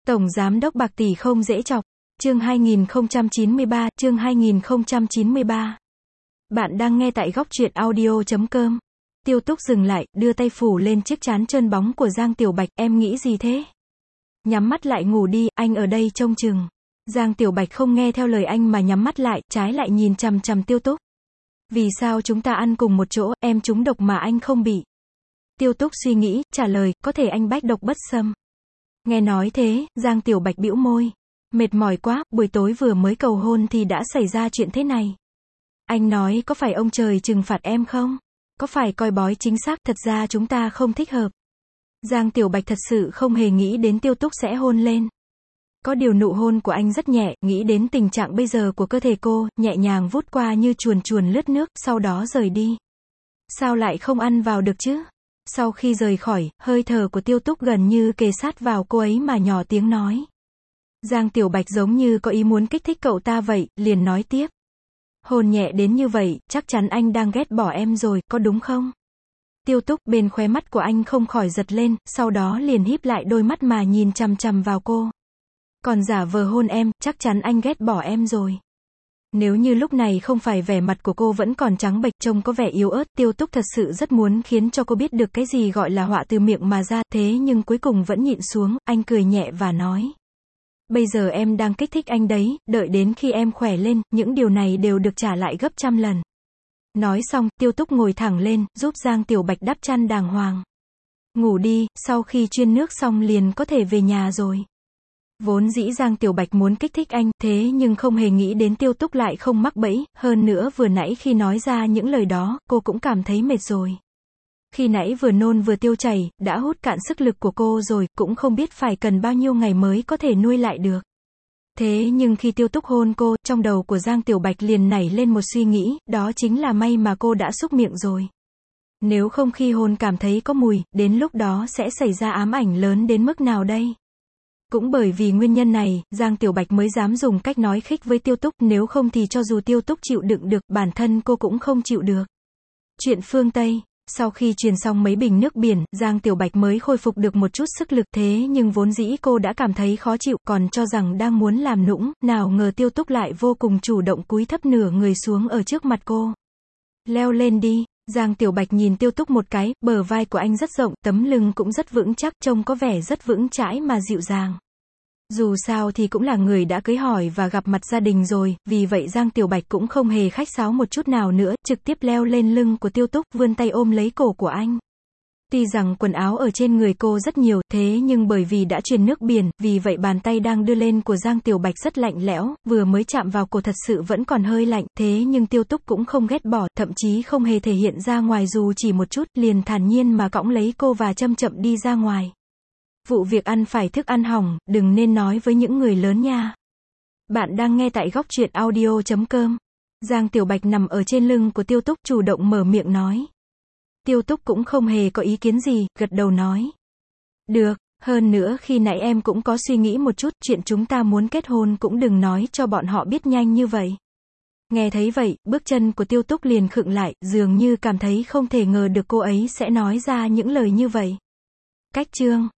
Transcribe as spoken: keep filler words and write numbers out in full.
Tổng Giám đốc bạc tỷ không dễ chọc. Chương hai nghìn không trăm chín mươi ba, chương hai nghìn không trăm chín mươi ba. Bạn đang nghe tại góc truyện audio chấm com. Tiêu Túc dừng lại, đưa tay phủ lên chiếc trán trơn bóng của Giang Tiểu Bạch, em nghĩ gì thế? Nhắm mắt lại ngủ đi, anh ở đây trông chừng. Giang Tiểu Bạch không nghe theo lời anh mà nhắm mắt lại, trái lại nhìn chằm chằm Tiêu Túc. Vì sao chúng ta ăn cùng một chỗ, em trúng độc mà anh không bị? Tiêu Túc suy nghĩ, trả lời, có thể anh bách độc bất xâm. Nghe nói thế, Giang Tiểu Bạch bĩu môi. Mệt mỏi quá, buổi tối vừa mới cầu hôn thì đã xảy ra chuyện thế này. Anh nói có phải ông trời trừng phạt em không? Có phải coi bói chính xác, thật ra chúng ta không thích hợp. Giang Tiểu Bạch thật sự không hề nghĩ đến Tiêu Túc sẽ hôn lên. Có điều nụ hôn của anh rất nhẹ, nghĩ đến tình trạng bây giờ của cơ thể cô, nhẹ nhàng vút qua như chuồn chuồn lướt nước, sau đó rời đi. Sao lại không ăn vào được chứ? Sau khi rời khỏi, hơi thở của Tiêu Túc gần như kề sát vào cô ấy mà nhỏ tiếng nói. Giang Tiểu Bạch giống như có ý muốn kích thích cậu ta vậy, liền nói tiếp. Hôn nhẹ đến như vậy, chắc chắn anh đang ghét bỏ em rồi, có đúng không? Tiêu Túc bên khóe mắt của anh không khỏi giật lên, sau đó liền híp lại đôi mắt mà nhìn chằm chằm vào cô. Còn giả vờ hôn em, chắc chắn anh ghét bỏ em rồi. Nếu như lúc này không phải vẻ mặt của cô vẫn còn trắng bệch trông có vẻ yếu ớt, Tiêu Túc thật sự rất muốn khiến cho cô biết được cái gì gọi là họa từ miệng mà ra, thế nhưng cuối cùng vẫn nhịn xuống, anh cười nhẹ và nói. Bây giờ em đang kích thích anh đấy, đợi đến khi em khỏe lên, những điều này đều được trả lại gấp trăm lần. Nói xong, Tiêu Túc ngồi thẳng lên, giúp Giang Tiểu Bạch đắp chăn đàng hoàng. Ngủ đi, sau khi chuyên nước xong liền có thể về nhà rồi. Vốn dĩ Giang Tiểu Bạch muốn kích thích anh, thế nhưng không hề nghĩ đến Tiêu Túc lại không mắc bẫy, hơn nữa vừa nãy khi nói ra những lời đó, cô cũng cảm thấy mệt rồi. Khi nãy vừa nôn vừa tiêu chảy, đã hút cạn sức lực của cô rồi, cũng không biết phải cần bao nhiêu ngày mới có thể nuôi lại được. Thế nhưng khi Tiêu Túc hôn cô, trong đầu của Giang Tiểu Bạch liền nảy lên một suy nghĩ, đó chính là may mà cô đã xúc miệng rồi. Nếu không khi hôn cảm thấy có mùi, đến lúc đó sẽ xảy ra ám ảnh lớn đến mức nào đây? Cũng bởi vì nguyên nhân này, Giang Tiểu Bạch mới dám dùng cách nói khích với Tiêu Túc, nếu không thì cho dù Tiêu Túc chịu đựng được, bản thân cô cũng không chịu được. Chuyện phương Tây. Sau khi truyền xong mấy bình nước biển, Giang Tiểu Bạch mới khôi phục được một chút sức lực, thế nhưng vốn dĩ cô đã cảm thấy khó chịu, còn cho rằng đang muốn làm nũng, nào ngờ Tiêu Túc lại vô cùng chủ động cúi thấp nửa người xuống ở trước mặt cô. Leo lên đi. Giang Tiểu Bạch nhìn Tiêu Túc một cái, bờ vai của anh rất rộng, tấm lưng cũng rất vững chắc, trông có vẻ rất vững chãi mà dịu dàng. Dù sao thì cũng là người đã cưới hỏi và gặp mặt gia đình rồi, vì vậy Giang Tiểu Bạch cũng không hề khách sáo một chút nào nữa, trực tiếp leo lên lưng của Tiêu Túc, vươn tay ôm lấy cổ của anh. Tuy rằng quần áo ở trên người cô rất nhiều, thế nhưng bởi vì đã truyền nước biển, vì vậy bàn tay đang đưa lên của Giang Tiểu Bạch rất lạnh lẽo, vừa mới chạm vào cổ thật sự vẫn còn hơi lạnh, thế nhưng Tiêu Túc cũng không ghét bỏ, thậm chí không hề thể hiện ra ngoài dù chỉ một chút, liền thản nhiên mà cõng lấy cô và chậm chậm đi ra ngoài. Vụ việc ăn phải thức ăn hỏng, đừng nên nói với những người lớn nha. Bạn đang nghe tại góc truyện audio chấm com. Giang Tiểu Bạch nằm ở trên lưng của Tiêu Túc, chủ động mở miệng nói. Tiêu Túc cũng không hề có ý kiến gì, gật đầu nói. Được, hơn nữa khi nãy em cũng có suy nghĩ một chút, chuyện chúng ta muốn kết hôn cũng đừng nói cho bọn họ biết nhanh như vậy. Nghe thấy vậy, bước chân của Tiêu Túc liền khựng lại, dường như cảm thấy không thể ngờ được cô ấy sẽ nói ra những lời như vậy. Cách chương.